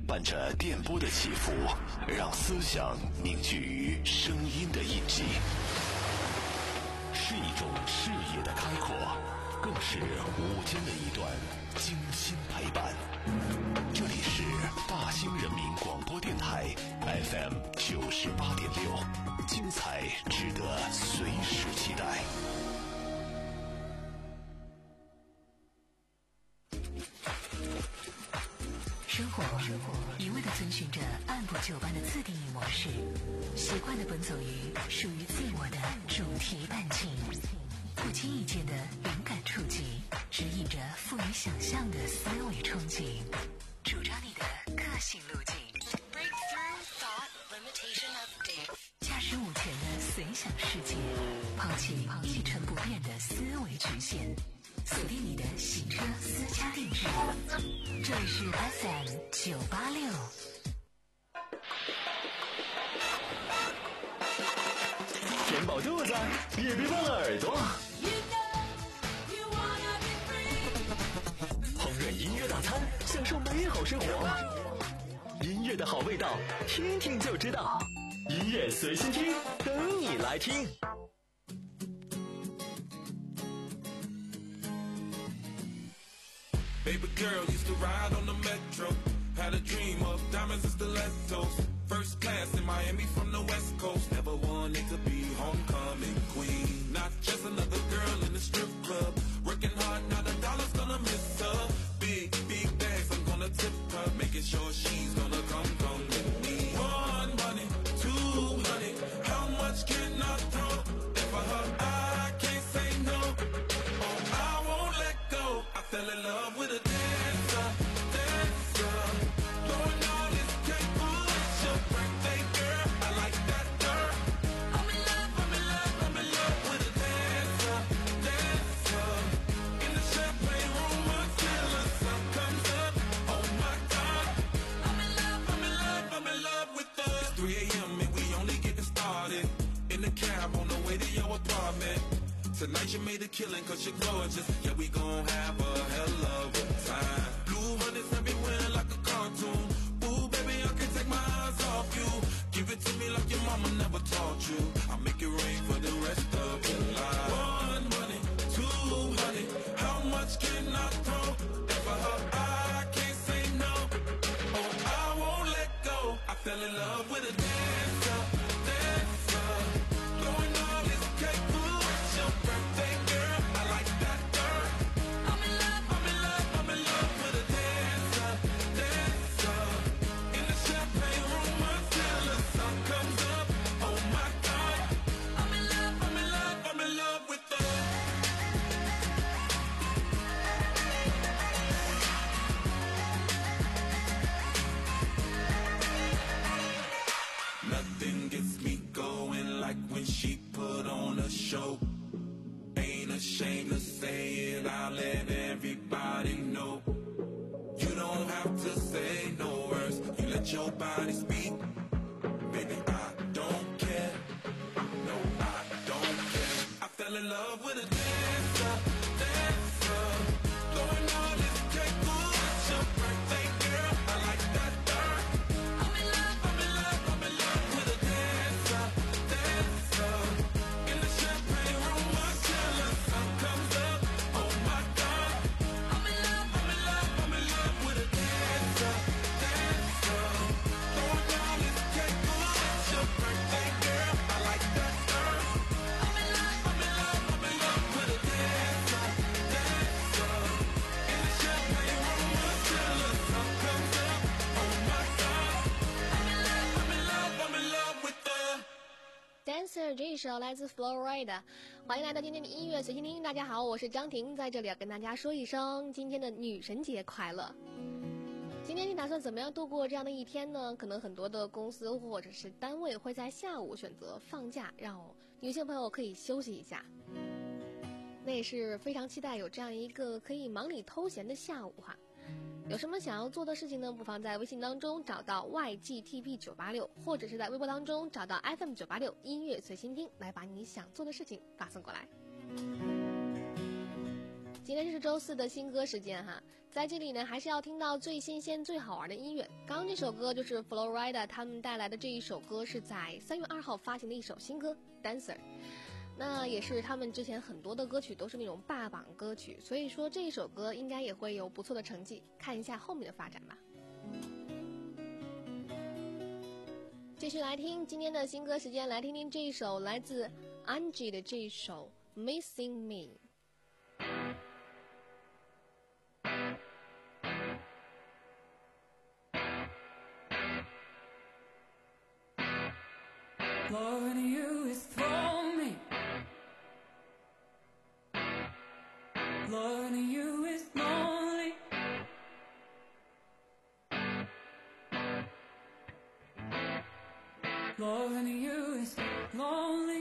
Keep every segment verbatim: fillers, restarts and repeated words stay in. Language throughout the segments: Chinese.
伴着电波的起伏，让思想凝聚于声音的印记，是一种视野的开阔，更是午间的一段精心陪伴。这里是大兴人民广播电台 F M 九十八点六，精彩值得随时期待。 生活一味地遵循着按部就班的自定义模式，习惯地奔走于属于自我的主题伴情，不经意间的灵感触及，指引着富于想象的思维憧憬，主张你的个性路径。Breakthrough thought limitation update。驾驶舞前的随想世界，抛弃一成不变的思维局限，锁定你的行车私家定制。这里是 F M 九八六。 填饱肚子，也别忘了耳朵。烹饪音乐大餐，享受美好生活。音乐的好味道，听听就知道。音乐随心听，等你来听。 Baby girl used to ride on the metro, had a dream of diamonds and stilettos. First class in Miami from the West Coast, never wanted to be homecoming queen. Not just another girl in the strip club, working hard, not a dollar's gonna miss her. Big, big bags, I'm gonna tip her, making sure she's gonna come, come with me. One money, two honey, how much can I throw? And for her, I can't say no. Oh, I won't let go. I fell in love with a dancer, dancer. Blowing all this cake, ooh, it's your birthday, girl. I like that, girl. I'm in love, I'm in love, I'm in love with a dancer, dancer. In the champagne room until the sun comes up. Oh my God. I'm in love, I'm in love, I'm in love with the It's three a.m. and we only getting started. In the cab on the way to your apartment. Tonight you made a killing cause you're gorgeous. Yeah, we gon' have a hell of a time. Blue honey's everywhere like a cartoon. Ooh, baby, I can't take my eyes off you. Give it to me like your mama never taught you. I'll make it rain for the rest of your life. One honey, two honey, how much can I throw? And for her, I can't say no. Oh, I won't let go. I fell in love with a dancer, dancer. Blowing all this cake, ooh, it's your birthday, girl. I like that, girl. I'm in love, I'm in love, I'm in love with a dancer, dancer. In the champagne room until the sun comes up. Oh my God. I'm in love, I'm in love, I'm in love with the Nothing gets me going like when she put on a show. Ain't ashamed to say it, I'll let everybody know. You don't have to say no words, you let your body speak. Baby, I don't care. No, I don't care. I fell in love with a dancer, dancer. Blowing all this cake, ooh, it's your birthday, girl. I like that, girl. I'm in love, I'm in love, I'm in love with a dancer, dancer. In the champagne room until the sun comes up. Oh my God. I'm in love, I'm in love, I'm in love with a dancer, dancer. Throwing all this cake, ooh, it's your birthday, girl. I like that, girl. I'm in love, I'm in love, I'm in love with a dancer, dancer. In the champagne room until the sun comes up. Oh my God. I'm in love, I'm in love, I'm in love with the Dancer 这一首来自 Florida， 欢迎来到今天的音乐随心听。大家好，我是张婷，在这里要跟大家说一声今天的女神节快乐。今天你打算怎么样度过这样的一天呢？可能很多的公司或者是单位会在下午选择放假，让女性朋友可以休息一下。那也是非常期待有这样一个可以忙里偷闲的下午哈。有什么想要做的事情呢？不妨在微信当中找到 Y G T P 九八六，或者是在微博当中找到 F M 九八六音乐随心听，来把你想做的事情发送过来。今天是周四的新歌时间哈，在在这里呢，还是要听到最新鲜、最好玩的音乐。刚刚这首歌就是 Florida 他们带来的这一首歌，是在三月二号发行的一首新歌《Dancer》。那也是他们之前很多的歌曲都是那种霸榜歌曲，所以说这一首歌应该也会有不错的成绩，看一下后面的发展吧。继续来听今天的新歌时间，来听听这一首来自 Angie 的这一首 Missing Me。Loving you is throwing me. Loving you is lonely. Loving you is lonely.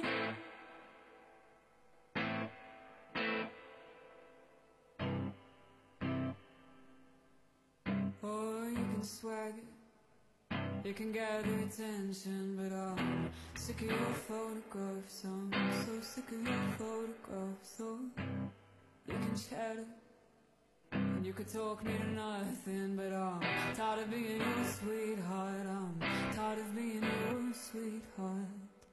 Or you can swag it. It can gather attention, but I'm sick of your photographs. I'm so sick of your photographs. So you can chatter, and you could talk me to nothing, but I'm tired of being your sweetheart. I'm tired of being your sweetheart.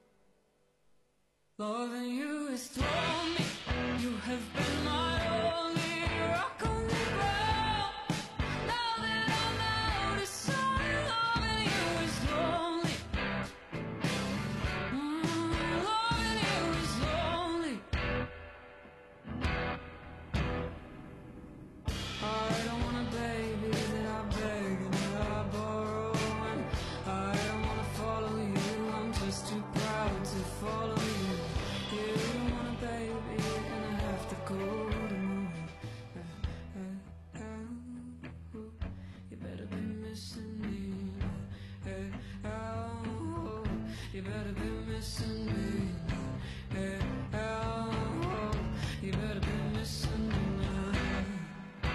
Loving you is throwing me. You have been my only rock on the ground. Now that I'm out of sight, loving you is lonely. Mm, loving you is lonely. I don't want a baby that I beg and that I borrow, and I don't want to follow you. I'm just too proud to follow you. You don't want a baby and I have to go tomorrow. Uh, uh, uh, you better be missing me. Uh, uh, you better be missing me. Uh, uh, you better be missing me now.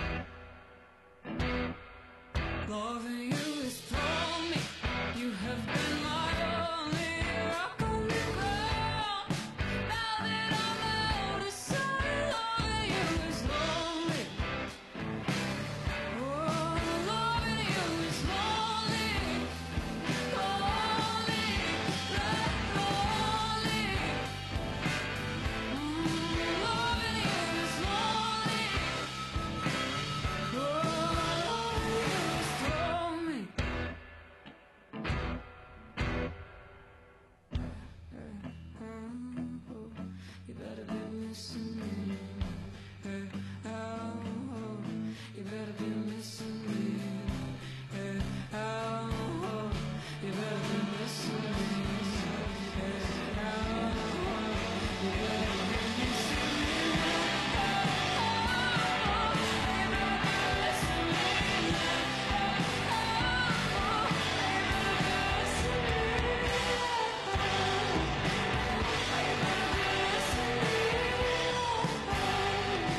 Loving you is throwing me. You have been my only rock on the ground. Now that I'm out of sight, loving you is lonely. Oh, loving you is lonely. Lonely, lonely. Mm, loving you is lonely. Oh, loving you is lonely. You better be missing me. Oh, you better be missing me. Oh, you better be missing me. Oh, you better be missing me. Oh,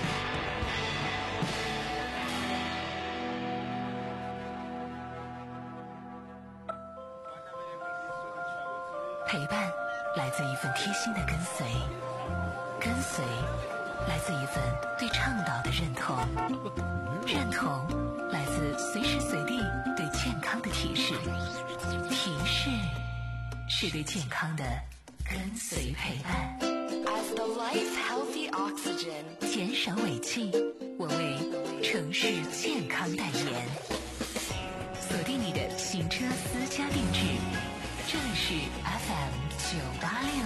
陪伴来自一份贴心的跟随，跟随来自一份对倡导的认同，认同来自随时随地对健康的提示，提示是对健康的跟随陪伴。As the life's healthy oxygen， 减少尾气，我为城市健康代言。锁定你的行车私家定制，这里是 F M 九八六。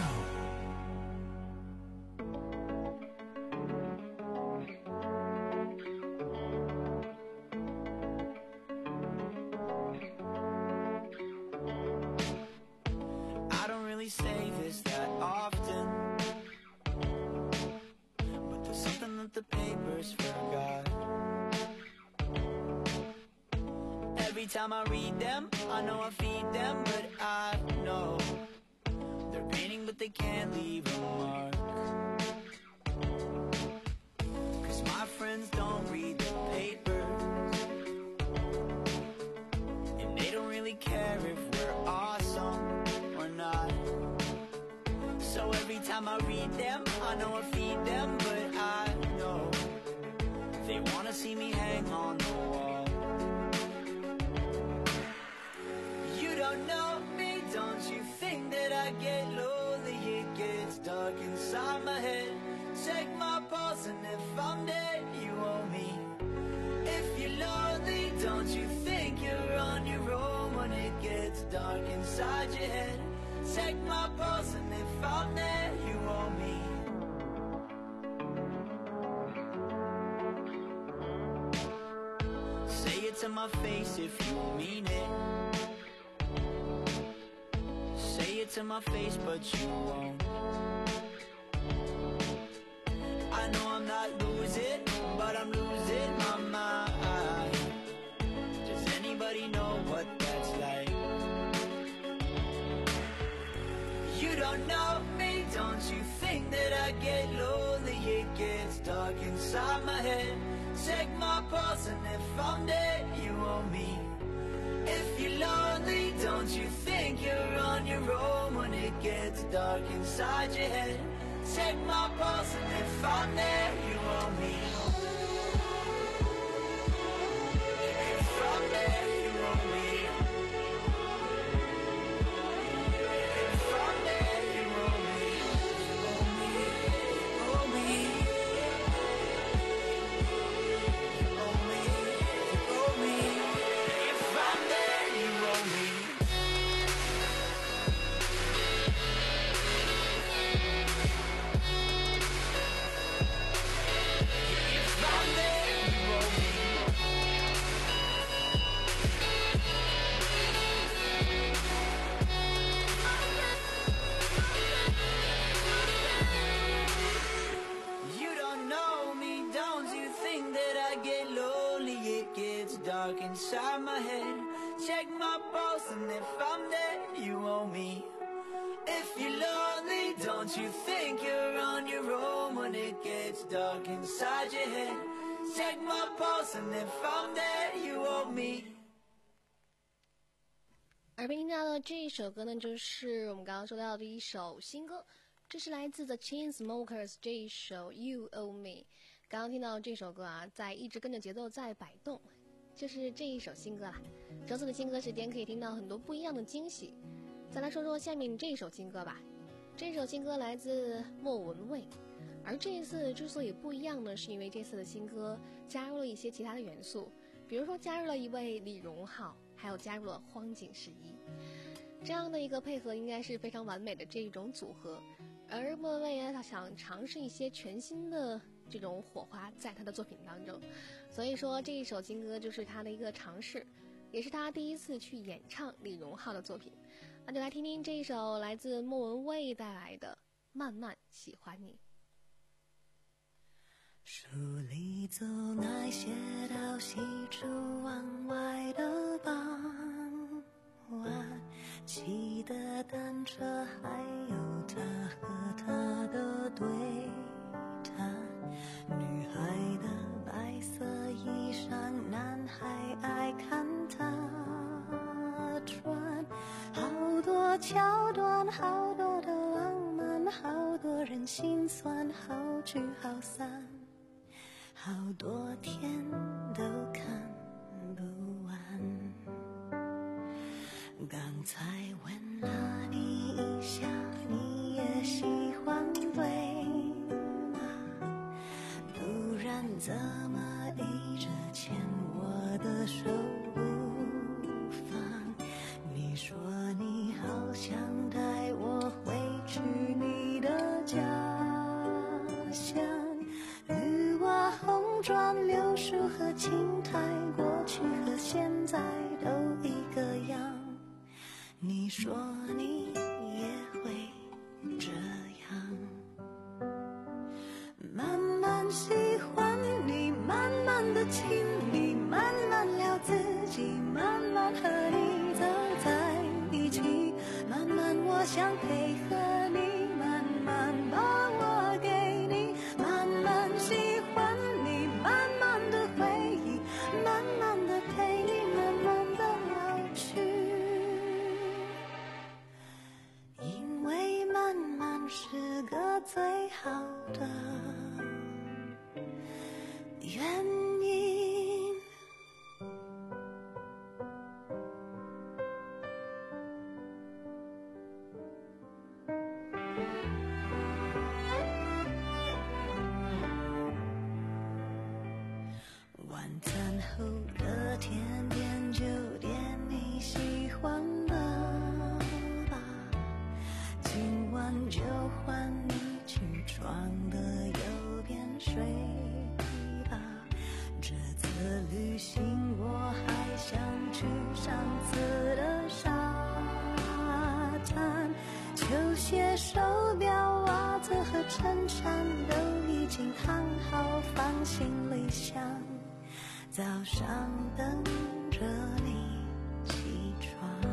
I don't really say this that often, but there's something that the papers forgot. Every time I read them, I know I feed them, but I know they're painting but they can't leave a mark. Cause my friends don't read the papers, and they don't really care if we're awesome or not. So every time I read them, I know I feed them, but I know they wanna see me hang on the your head. Check my pulse and if I'm there, you want me. Say it to my face if you mean it. Say it to my face, but you won't. I know I'm not losing, but I'm losing my mind. Does anybody know what that's like? You don't know me, don't you think that I get lonely? It gets dark inside my head. Check my pulse and if I'm dead, you want me. If you're lonely, don't you think you're on your own when it gets dark inside your head? Check my pulse and if I'm there, you want me. If I'm there, you want me. If I'm there, you want me. You owe me, you owe me. You owe me, you owe me. If I'm there, you owe me. Dark inside my head. Check my pulse and if I'm dead, you owe me. If you're lonely, don't you think you're on your own when it gets dark inside your head? Check my pulse and if I'm dead, you owe me. 耳边听到的这一首歌呢，就是我们刚刚说到的一首新歌，这是来自 The Chainsmokers 这一首 You Owe Me。刚刚听到这首歌啊，在一直跟着节奏在摆动。就是这一首新歌啦，周四的新歌时间可以听到很多不一样的惊喜。再来说说下面这一首新歌吧，这首新歌来自莫文蔚，而这一次之所以不一样呢，是因为这次的新歌加入了一些其他的元素，比如说加入了一位李荣浩，还有加入了荒井十一，这样的一个配合应该是非常完美的这一种组合。而莫文蔚呢，他想尝试一些全新的这种火花在他的作品当中，所以说这一首新歌就是他的一个尝试，也是他第一次去演唱李荣浩的作品。那就来听听这一首来自莫文蔚带来的《慢慢喜欢你》。 书里走那些到西出望外的傍晚，骑的单车，还有他和他的对谈，女孩的白色衣裳，男孩爱看他穿，好多桥段，好多的浪漫，好多人心酸，好聚好散，好多天都看不完。刚才问了你一下，你也喜欢对吗？不然怎么一直牵我的手不放？你说你好想带我回去你的家乡，绿瓦红砖柳树和青苔，过去和现在都一个样。你说你也会这样，慢慢喜欢你，慢慢的亲你，慢慢聊自己，慢慢和你走在一起，慢慢我想配合你，慢慢把我给你，慢慢喜欢你，慢慢的回忆，慢慢的陪你，慢慢的老去。因为慢慢是是上次的沙滩，球鞋、手表、袜子和衬衫都已经烫好放行李箱，早上等着你起床。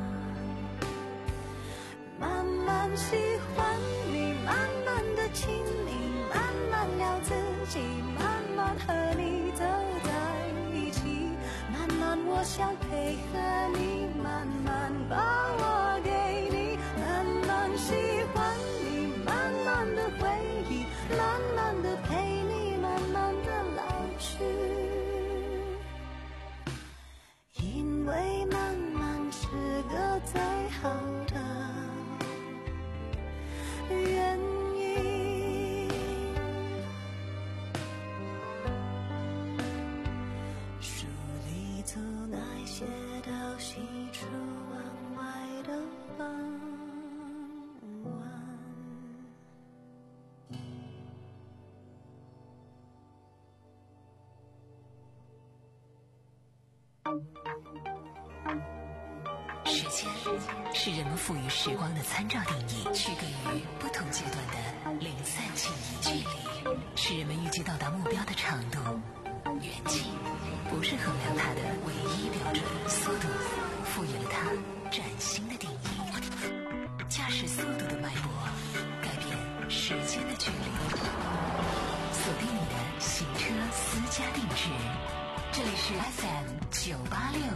慢慢喜欢你，慢慢的亲你，慢慢聊自己，慢慢和你走在一起，慢慢我想配合你，慢慢把我给你，慢慢喜欢你，慢慢的回忆，慢慢的陪你，慢慢的老去，因为慢慢是个最好的原因。书里总爱写到喜出望外的傍晚。 时间是人们赋予时光的参照定义，区隔于不同阶段的零散记忆。距离是人们预计到达目标的长度，远近不是衡量它的唯一标准。速度赋予了它崭新的定义，驾驶速度的脉搏改变时间的距离。锁定你的行车私家定制，这里是 F M 九八六。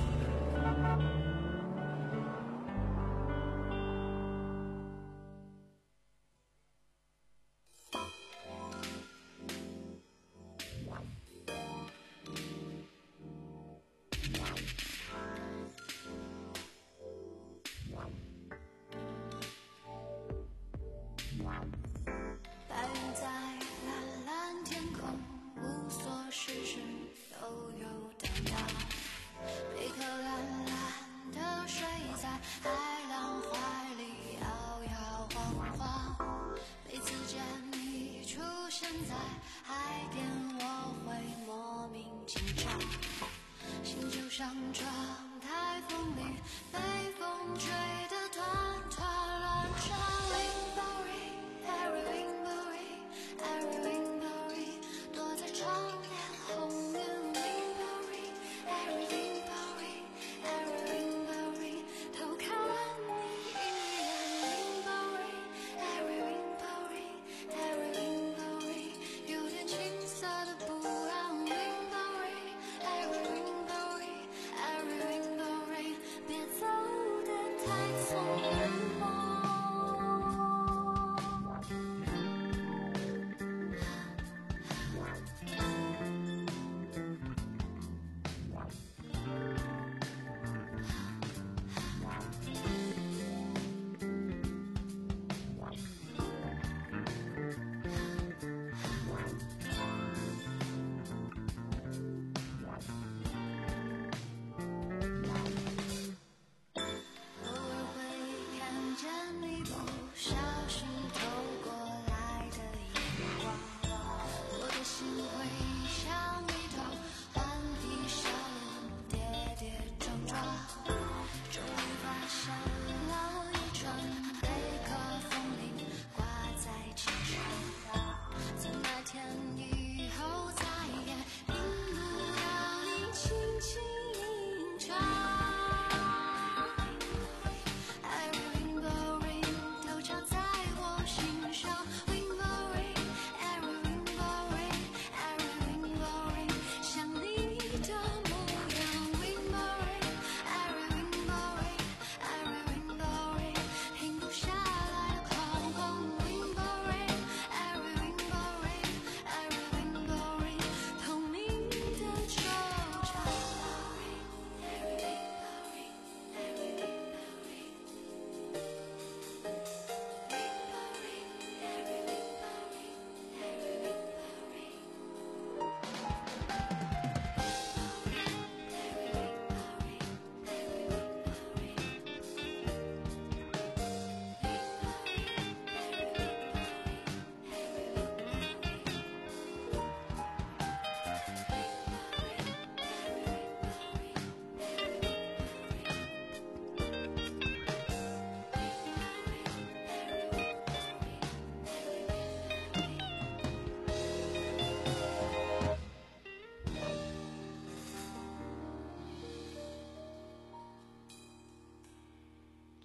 白云在蓝蓝天空，无所事事，悠悠荡荡。贝壳蓝蓝的水在海浪怀里摇摇晃晃。每次见你出现在海边，我会莫名紧张，心就像这台风里被风吹得团团乱转。Every rainbow, every rainbow, 躲在窗帘后面 rainbow, every rainbow, every rainbow, 偷看你一眼 rainbow, every rainbow, every rainbow, 有点青涩的不安 rainbow, every rainbow, every rainbow, 别走得太匆忙。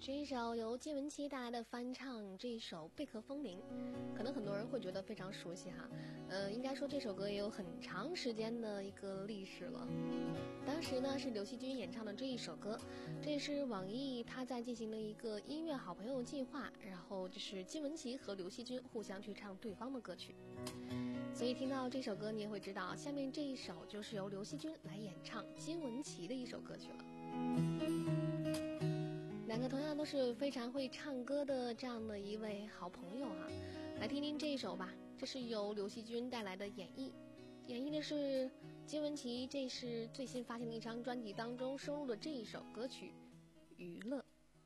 这一首由金玟岐带来的翻唱，这一首《贝壳风铃》，可能很多人会觉得非常熟悉哈。呃，应该说这首歌也有很长时间的一个历史了。当时呢是刘惜君演唱的这一首歌，这是网易他在进行了一个音乐好朋友计划，然后就是金玟岐和刘惜君互相去唱对方的歌曲。所以听到这首歌，你也会知道，下面这一首就是由刘惜君来演唱金玟岐的一首歌曲了。两个同样都是非常会唱歌的这样的一位好朋友啊，来听听这一首吧。这是由刘惜君带来的演绎，演绎的是金玟岐，这是最新发行的一张专辑当中收录的这一首歌曲《娱乐》。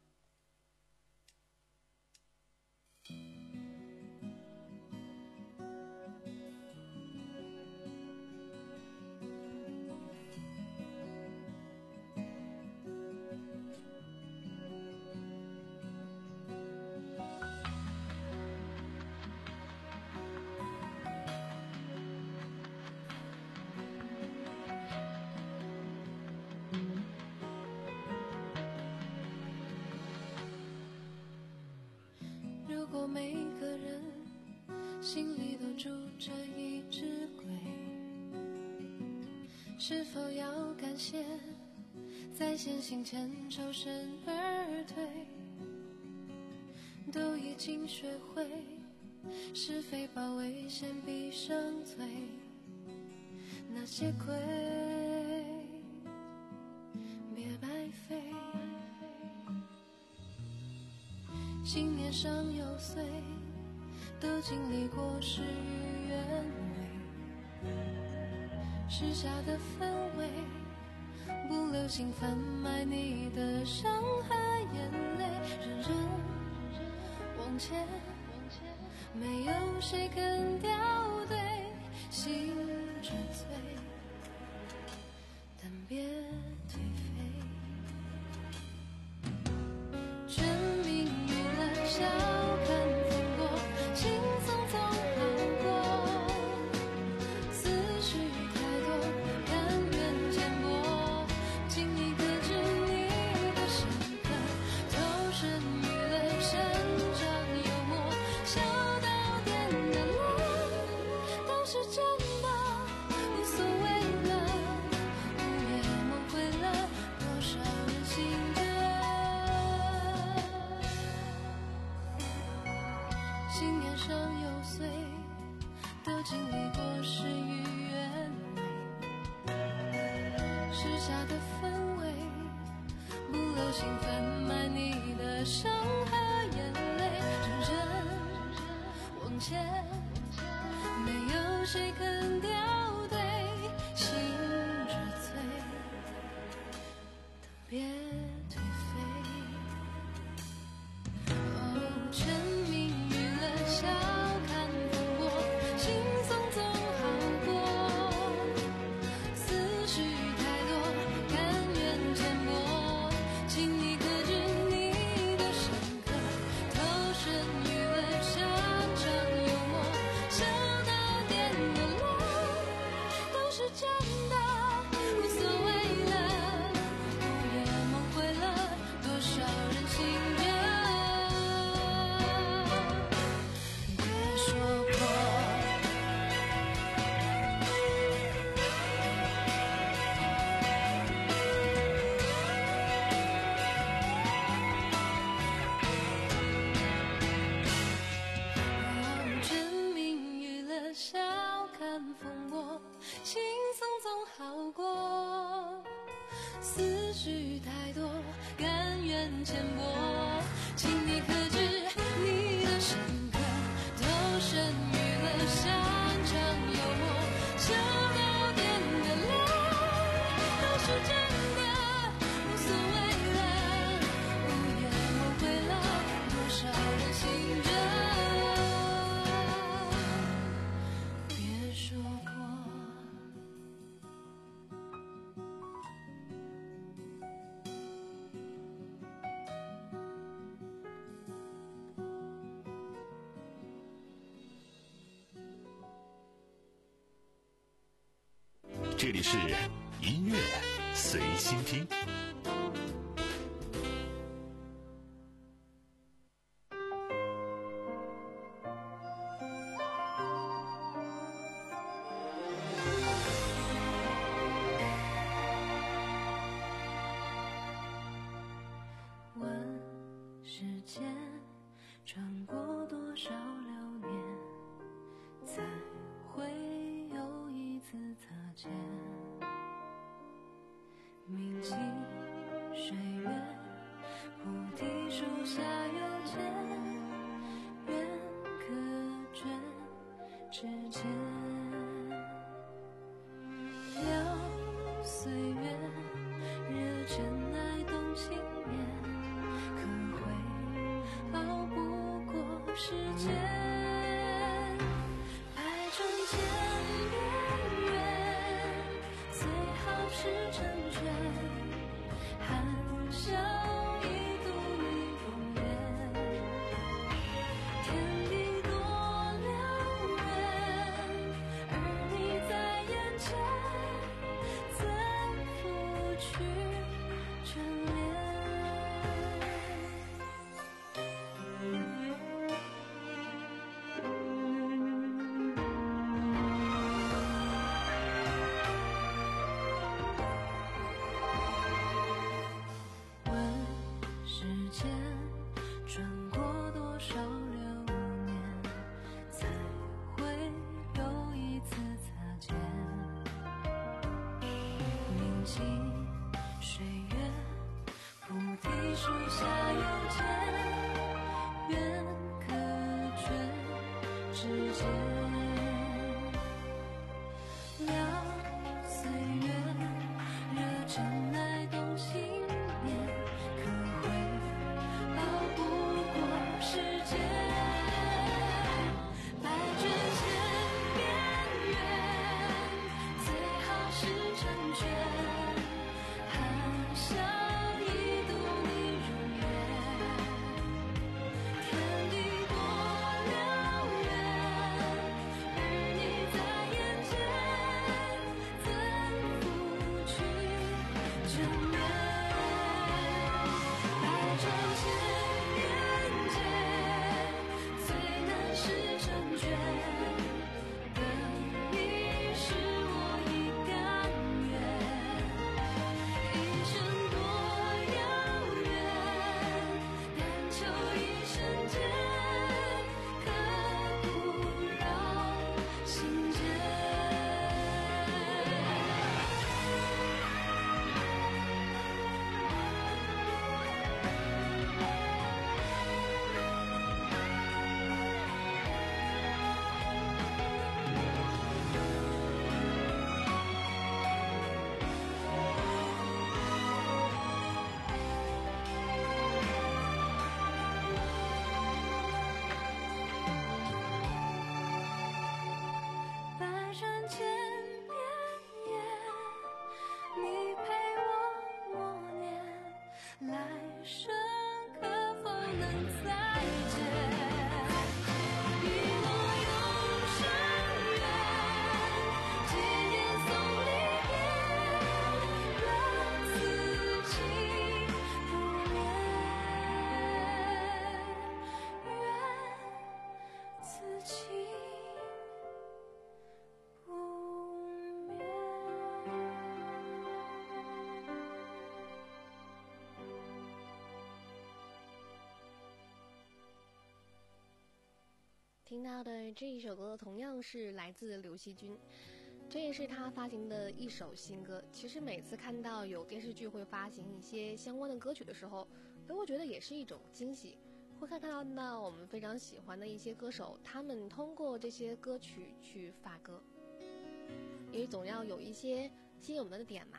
每个人心里都住着一只鬼，是否要感谢在先行前抽身而退，都已经学会是非包围先闭上嘴，那些亏别白费。信念上有碎，都经历过事与愿违，时下的氛围不留心贩卖你的伤害眼泪，人人往前，没有谁肯掉队，心之醉，但别颓废。全民娱乐笑看风波，轻松总好过，思绪太多，甘愿浅薄，请你克制你的深刻，投身娱乐，擅长幽默，笑到点燃了，都是真的，无所谓了，午夜梦回了多少人醒着，信念上有碎，都经历过事与愿违，时下的氛围不留心贩卖你的伤和眼泪，人人往前，没有谁肯掉队，心之醉，但别颓废。哦，全民娱乐笑看风波，轻松总好过，思绪太多，甘愿浅薄，请你克制你的深刻，投身娱乐，擅长幽默，笑到点燃了，都是真的，无所谓了，午夜梦回了多少人醒着，别说破。全民娱乐笑看风波，轻松总好过，思绪太多，甘愿浅薄，请你克制你的深刻，投身娱乐，擅长幽默，笑到点燃了，都是真的，无所谓了，午夜梦回了多少人醒着，别说破。 这里是音乐随心听。 之间穿过多少流年，才会有一次擦肩。铭记岁月，菩提树下有间，缘可卷指尖。流岁月，热尘爱动情念，可会熬不过时间。百转千边缘，最好是成全。含笑一度一容颜，天地多辽远，而你在眼前，怎拂去眷恋？问世间转过多少流年，才会有一次擦肩。铭记岁月，菩提树下有间，缘可卷指尖。聊岁月，热尘爱动情念，可会熬不过时间。百转千边缘，最好是成全。含笑一度你容颜，天地多辽远，而你在眼前，怎拂去眷恋？百转千边界，最难是成全。等你是我已甘愿，一生多遥远，但求一瞬间，刻骨绕心间。百转千边缘，你陪我默念，来生可否能再见？遗落永生缘，结言送离别，愿此情不灭，愿此情不灭。 听到的这一首歌同样是来自刘惜君，这也是他发行的一首新歌。其实每次看到有电视剧会发行一些相关的歌曲的时候，都会觉得也是一种惊喜，会看到到我们非常喜欢的一些歌手，他们通过这些歌曲去发歌，因为总要有一些吸引我们的点嘛。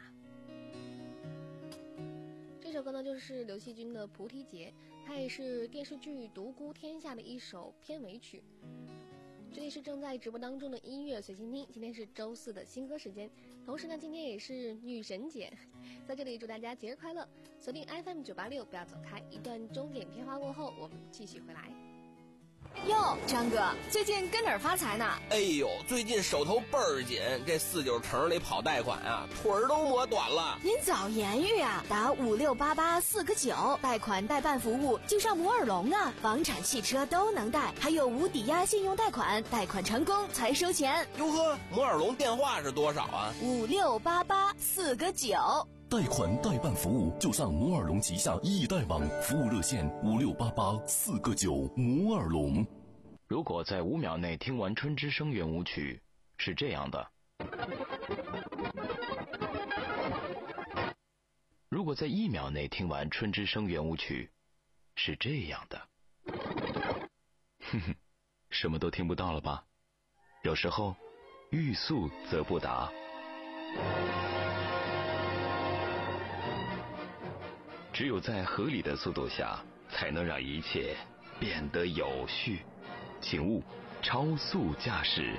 这首歌呢就是刘惜君的《菩提劫》，它也是电视剧《独孤天下》的一首片尾曲。这里是正在直播当中的音乐随心听，今天是周四的新歌时间，同时呢今天也是女神节，在这里祝大家节日快乐。锁定 F M 九八六，不要走开，一段钟点片花过后我们继续回来。 哟，张哥，最近跟哪儿发财呢？ 哎呦，最近手头倍儿紧，这四九城里跑贷款啊，腿儿都磨短了。 您早言语啊，打五六八八四个九，贷款代办服务就上摩尔龙啊，房产、汽车都能贷，还有无抵押信用贷款，贷款成功才收钱。 哟呵，摩尔龙电话是多少啊？ 五六八八四个九。 贷款代办服务就上摩尔龙旗下易贷网，服务热线五六八八四个九。摩尔龙。 如果在五秒内听完春之声圆舞曲，是这样的。如果在一秒内听完春之声圆舞曲，是这样的。哼哼，什么都听不到了吧？有时候欲速则不达。只有在合理的速度下，才能让一切变得有序。请勿超速驾驶。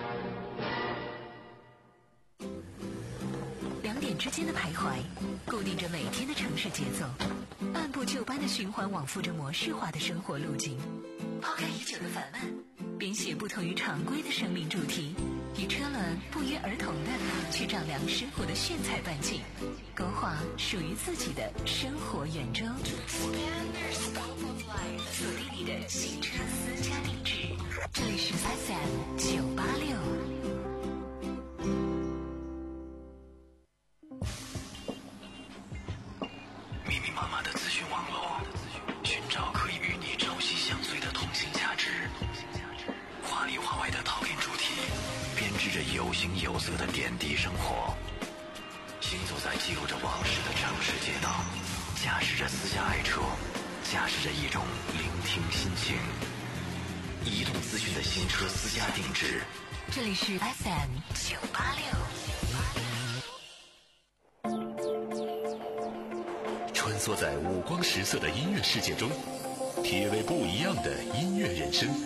两点之间的徘徊，固定着每天的城市节奏，按部就班的循环往复着模式化的生活路径。抛开已久的烦闷，编写不同于常规的生命主题，与车轮不约而同的去丈量生活的炫彩半径，勾画属于自己的生活圆周。锁定你的新车私家定制，这里是 F M 九八六。 密密麻麻的资讯网络，寻找可以与你朝夕相随的通信价值。华里华外的讨论主题，编织着有形有色的点滴生活。行走在记录着往事的城市街道，驾驶着私家爱车，驾驶着一种聆听心情。移动资讯的新车私家定制， 这里是 F M 九八六。 穿梭在五光十色的音乐世界中，体味不一样的音乐人生。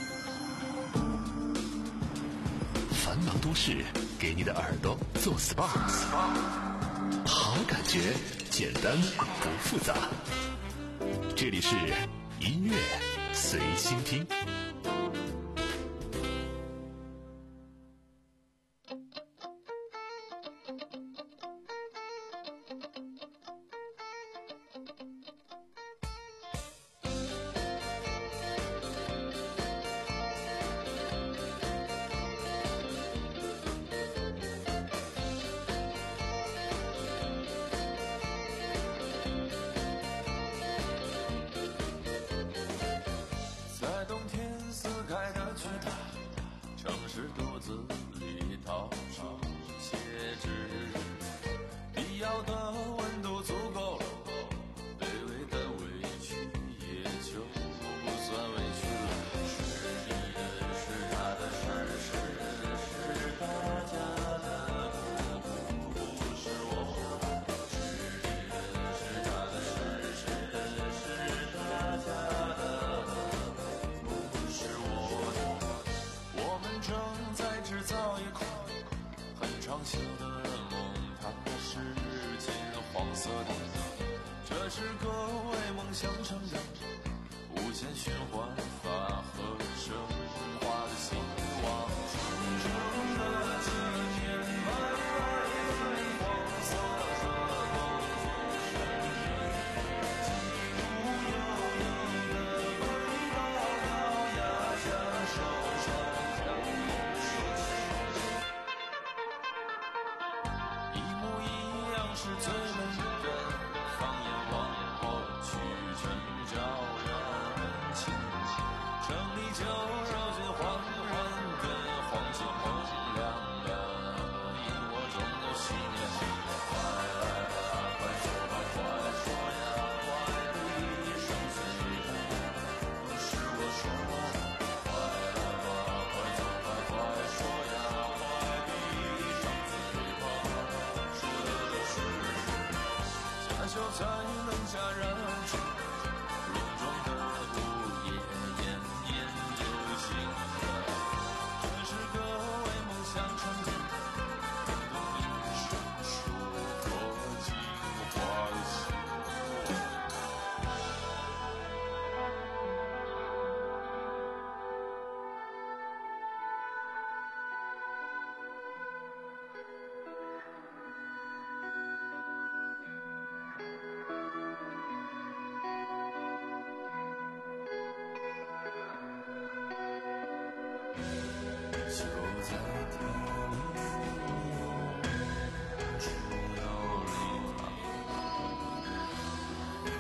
繁忙都市，给你的耳朵做 S P A， 好感觉，简单不复杂。这里是音乐随心听。 就在田里面，只有离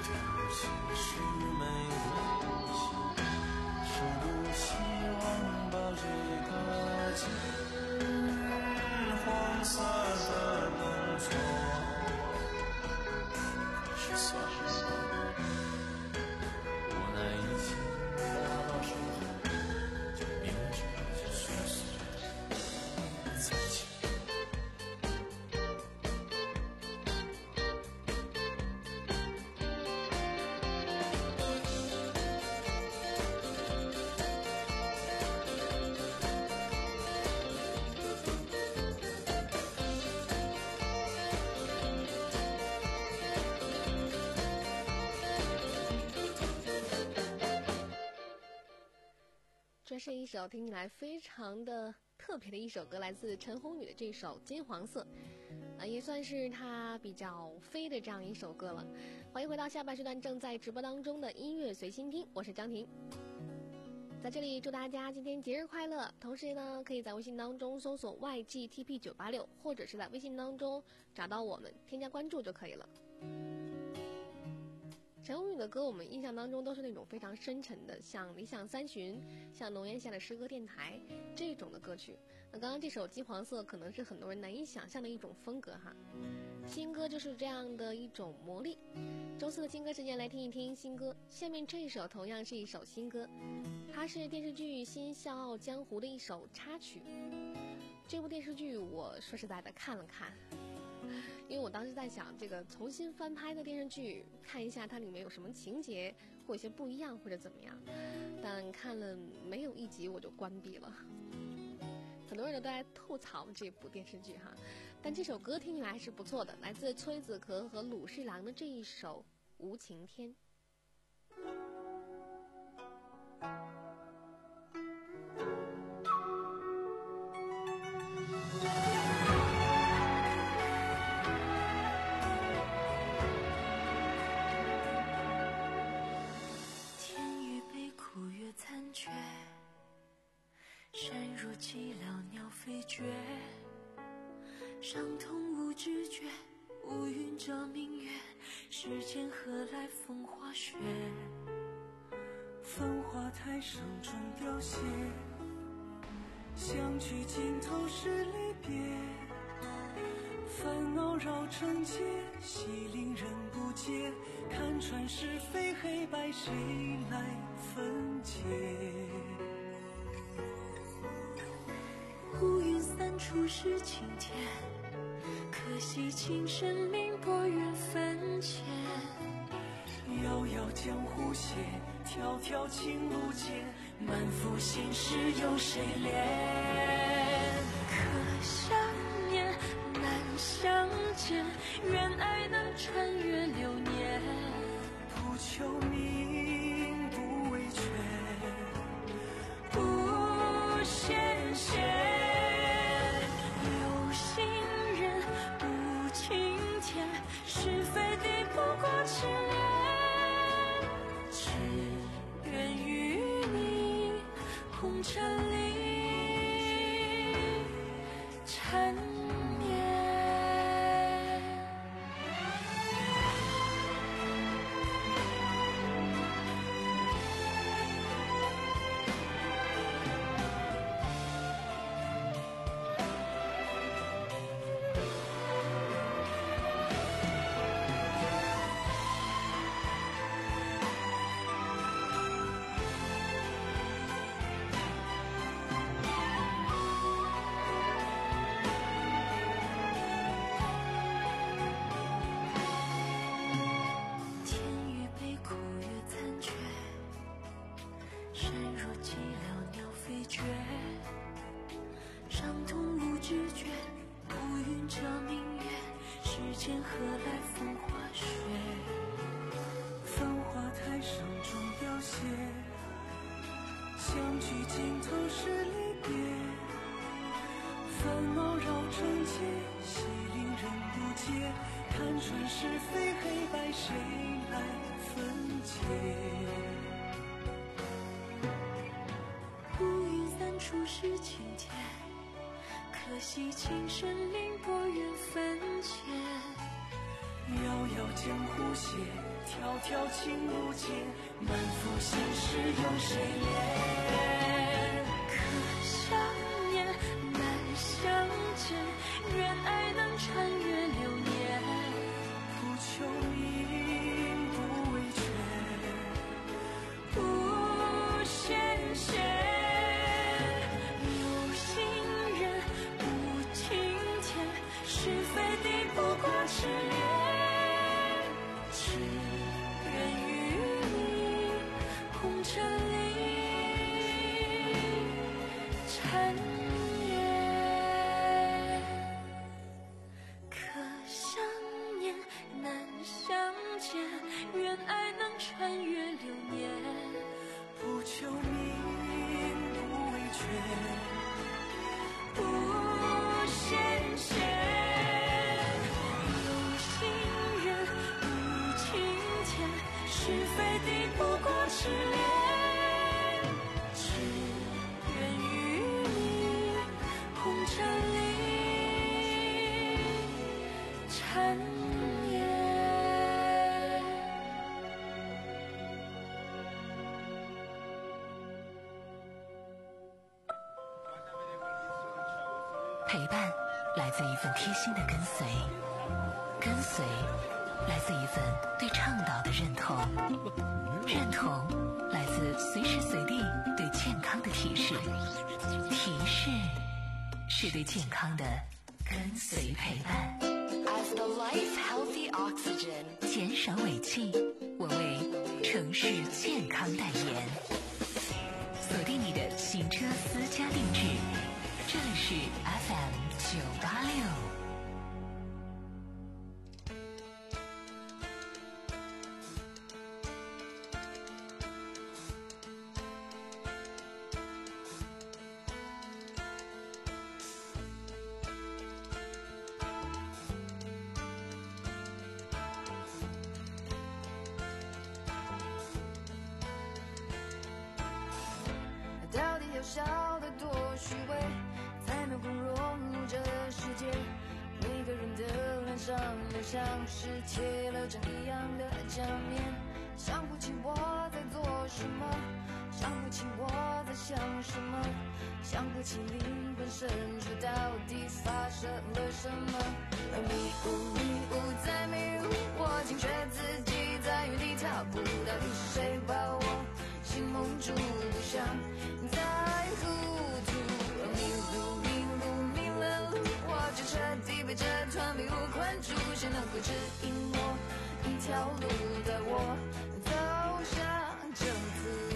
这是一首听起来非常的特别的一首歌，来自陈鸿宇的这首《金黄色》，啊，也算是他比较飞的这样一首歌了。欢迎回到下半时段正在直播当中的音乐随心听，我是张婷。在这里祝大家今天节日快乐，同时呢，可以在微信当中搜索 Y G T P 九八六，或者是在微信当中找到我们，添加关注就可以了。陈鸿宇的歌我们印象当中都是那种非常深沉的，像理想三旬，像浓烟下的诗歌电台这种的歌曲。那刚刚这首金黄色可能是很多人难以想象的一种风格哈，新歌就是这样的一种魔力。周四的新歌时间来听一听新歌，下面这一首同样是一首新歌，它是电视剧《新笑傲江湖》的一首插曲。这部电视剧我说实在的看了看，因为我当时在想，这个重新翻拍的电视剧，看一下它里面有什么情节或有些不一样或者怎么样，但看了没有一集我就关闭了。很多人都在吐槽这部电视剧哈，但这首歌听起来还是不错的，来自崔子可和鲁侍郎的这一首《无情天》。 山若寂寥鸟飞绝，伤痛无知觉，乌云遮明月，世间何来风花雪？ 繁华台上终凋谢，相聚尽头是离别，烦恼绕成街，戏令人不解，看穿是非黑白，谁来分解？ 乌云散处是晴天，可惜情深命薄缘分浅。 遥遥江湖险，迢迢情路间，满腹心事有谁怜？ 可想念难相见，愿爱能穿越流年。 不求名不为权， 不羡羡。是非敌不过痴恋，只愿与你红尘里缠绵。 相聚尽头是离别，烦恼绕成街，戏令人不解，看穿是非黑白，谁来分解？ 乌云散处是晴天，可惜情深命薄缘分浅。 遥遥江湖险， 迢迢情无解，满腹心事有谁怜？ 可想念难相见，愿爱能穿越流年， 不求名不为权， 不羡羡。有心人无情天，是非敌不过痴恋，只愿与你红尘里缠绵。可想念难相见，愿爱能穿越流年， 不求名不为权， 不羡羡。有心人无情天，是非敌不过痴恋，只愿与你红尘里缠绵。 陪伴来自一份贴心的跟随，跟随来自一份对倡导的认同，认同来自随时随地对健康的提示，提示是对健康的跟随陪伴。As the life healthy oxygen， 减少尾气，我为城市健康代言。锁定你的行车私家定制，这里是 F M 九八六。 到底要笑得多虚伪，才能够融入这世界？每个人的脸上都像是贴了张一样的假面，想不起我在做什么，想不起我在想什么，想不起灵魂深处到底发生了什么。迷雾迷雾在迷雾，我惊觉自己在原地踏步，到底是谁把我心蒙住，不想再糊涂。迷路迷路迷了路，我就彻底被这团迷雾困住，谁能够指引我一条路，带我走向正途？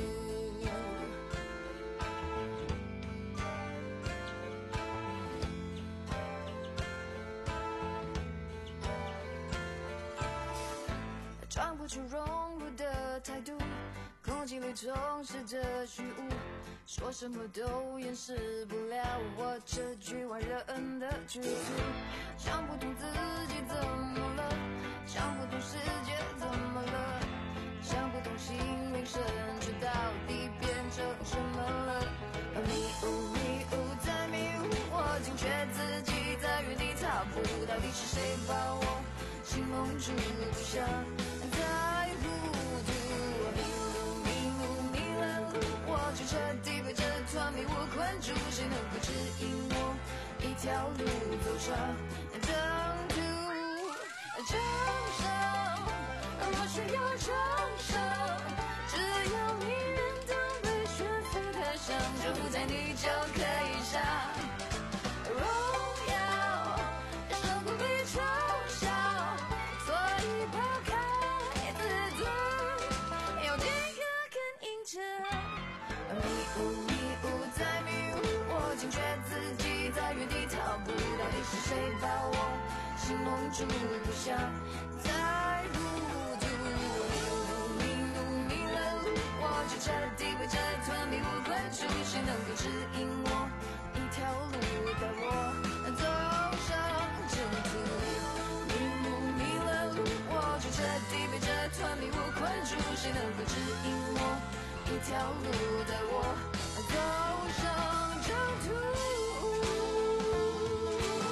装不出融入的态度，空气里充斥着虚无，说什么都掩饰不了我这局外人的局促。想不通自己怎么了，想不通世界怎么了，想不通心灵深处到底变成什么了。迷雾迷雾在迷雾，我惊觉自己在原地踏步，到底是谁把我心蒙住，不想太糊涂。迷路迷路迷了路，我就彻底被这团迷雾困住，谁能够指引我一条路走上正途？掌声，我需要掌声，只要你认同被驯服的象，就在你就可以上荣耀，胜过被嘲笑，所以抛开自尊，要健康更硬着。迷雾迷雾在迷雾，我惊觉自己在原地踏步，到底是谁把我心蒙住，不想再糊涂。迷路迷路迷了路，我就彻底被这团迷雾困住，谁能够指引我一条路，带我走上正途？迷路迷了路，我就彻底被这团迷雾困住，谁能够指引我一条路，带我走上正途？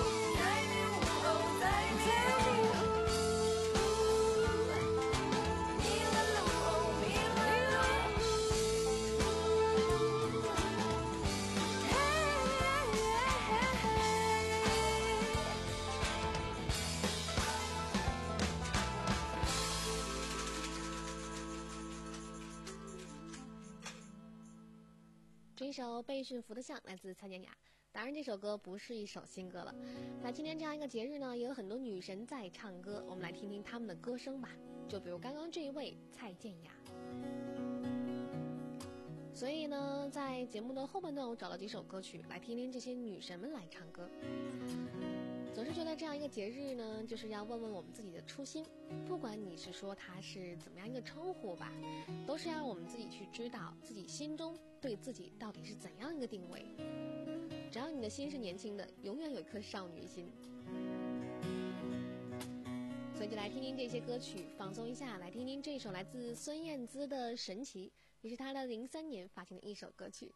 在迷雾，在迷雾。 是一首被驯服的象，来自蔡健雅。当然这首歌不是一首新歌了。那今天这样一个节日呢，也有很多女神在唱歌，我们来听听她们的歌声吧。就比如刚刚这一位蔡健雅。所以呢，在节目的后半段，我找了几首歌曲来听听这些女神们来唱歌。总是觉得这样一个节日呢，就是要问问我们自己的初心，不管你是说它是怎么样一个称呼吧，都是要让我们自己去知道自己心中对自己到底是怎样一个定位。只要你的心是年轻的，永远有一颗少女心。所以就来听听这些歌曲，放松一下，来听听这首来自孙燕姿的《神奇》，也是她的零三年发行的一首歌曲。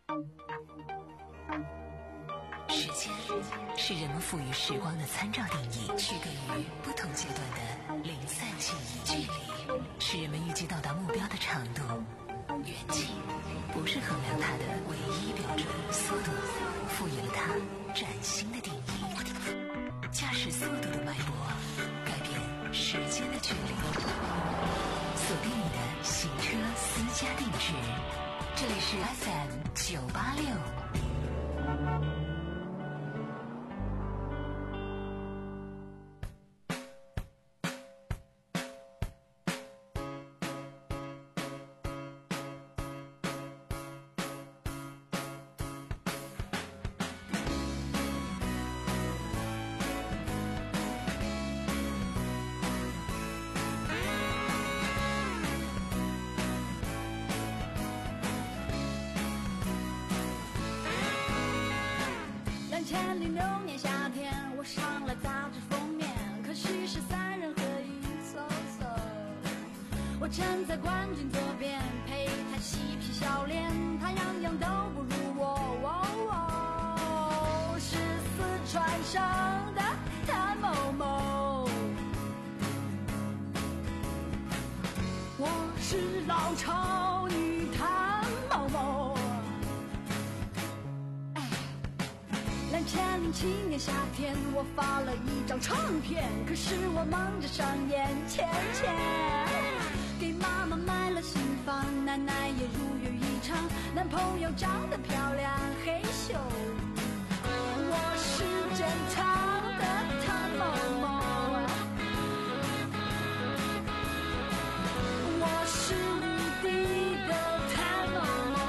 时间是人们赋予时光的参照定义，区隔于不同阶段的零散记忆。距离是人们预计到达目标的长度，远近不是衡量它的唯一标准。速度赋予了它崭新的定义，驾驶速度的脉搏改变时间的距离。锁定你的行车私家定制，这里是 F M 九八六。 两千零六年夏天，我上了杂志封面，可惜是三人合影嗖嗖。我站在冠军左边，陪他嬉皮笑脸，他样样都不如我。哦哦、是四川省的谭某某，我是老超女谭某某。两千零七年夏天，我发了一张唱片，可是我忙着上演钱钱，给妈妈买了新房，奶奶也如愿以偿，男朋友长得漂亮，嘿咻，我是正常的谭某某，我是无敌的谭某某。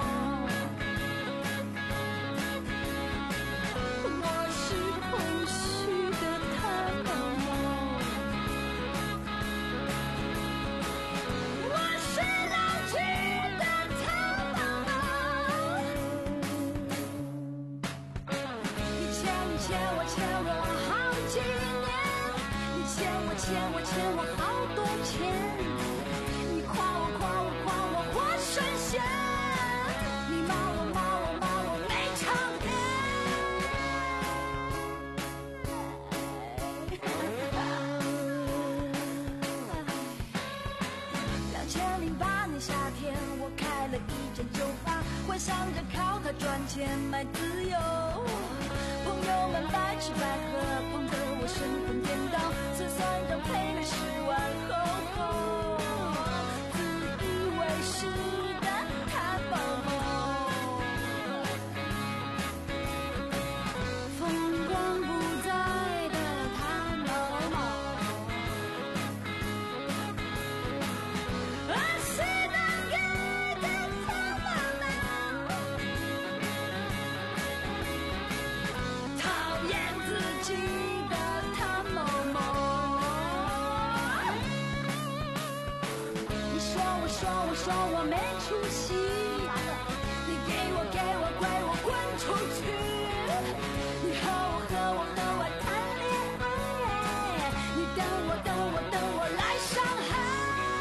欠我欠我好多钱，你夸我夸我夸我活神仙，你骂我骂我骂我没长天。两千零八年夏天，我开了一间酒吧，幻想着靠它赚钱买自由。朋友们白吃白喝，碰得我神魂颠倒，算算账赔了十万，吼吼，自以为是的谭某某，风光不再的谭某某，我是那个的谭某某，讨厌自己的谭某某。你说我说我说我没出息，你给我给我跪我滚出去，你和我和我和我谈恋爱，你等我等我等我来上海。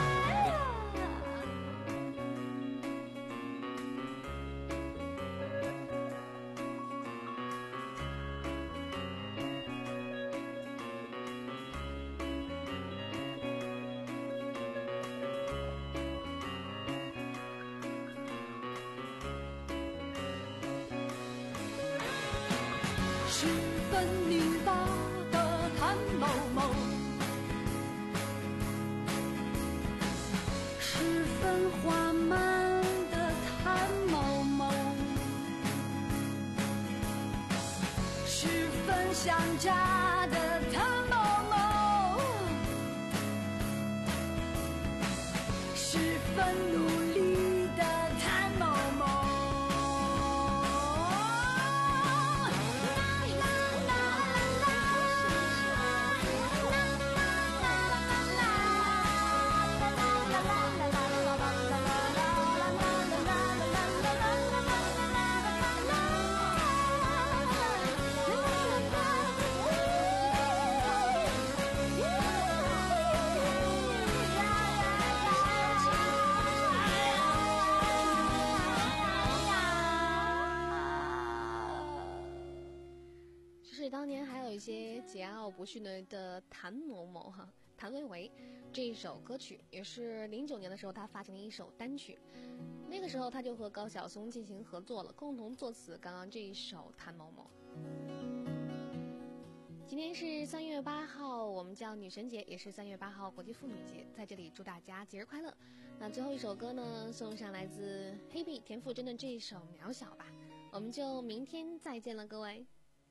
十分拧巴的谭某某，十分缓慢的谭某某，十分想家的谭某某，十分努力的谭某某。 桀骜不驯的的谭某某哈，谭维维这一首歌曲，也是零九年的时候他发行了一首单曲，那个时候他就和高晓松进行合作了，共同作词刚刚这一首谭某某。今天是三月八号，我们叫女神节，也是三月八号国际妇女节，在这里祝大家节日快乐。那最后一首歌呢，送上来自黑碧田馥甄的这一首渺小吧，我们就明天再见了，各位。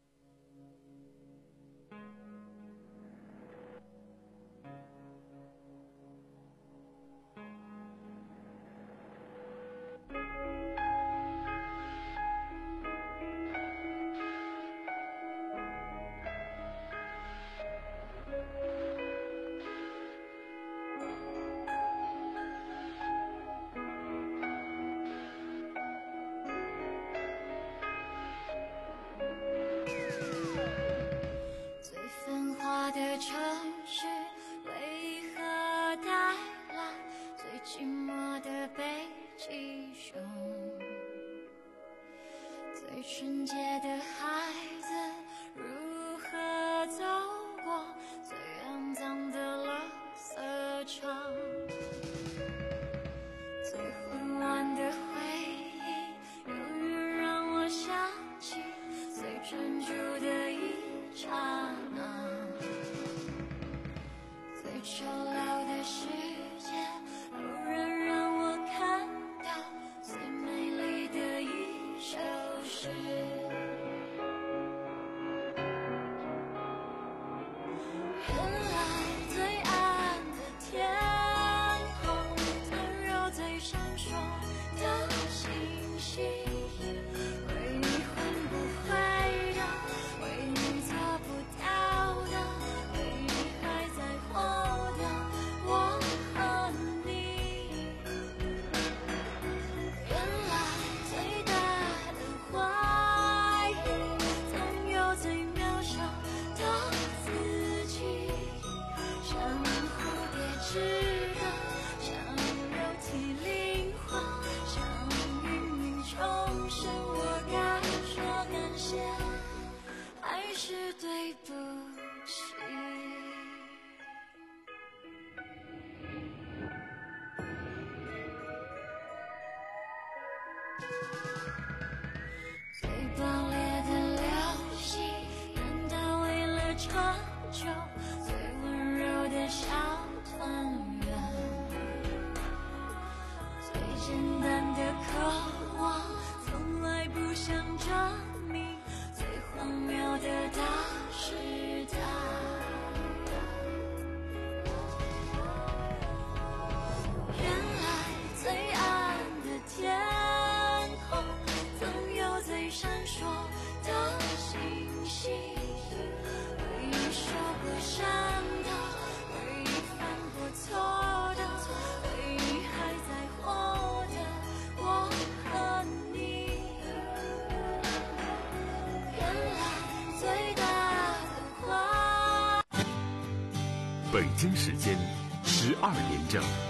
城市为何带来最寂寞的北极熊？最纯洁的孩子如何走过最肮脏的垃圾场？最混乱的回忆永远让我想起最专注的一刹那。最丑陋的世界偶然让我看到最美丽的一首诗。原来最暗的天空曾有最闪烁的星星，为你换不回的，为你做不到的，为你还在活的我和你。原来最大的怀疑总有最渺小的自己，像蝴蝶翅膀，像肉体灵魂，像芸芸众生，我该说感谢还是对不起？最爆裂的流星，难道为了长久最温柔的小团圆？最简单的渴望，从来不想证明最荒谬的大时代。原来最暗的天空总有最闪烁的星星，为你受过伤的，为你犯过错的，为你还在活的我和你。原来最大的花。 北京时间十二点整。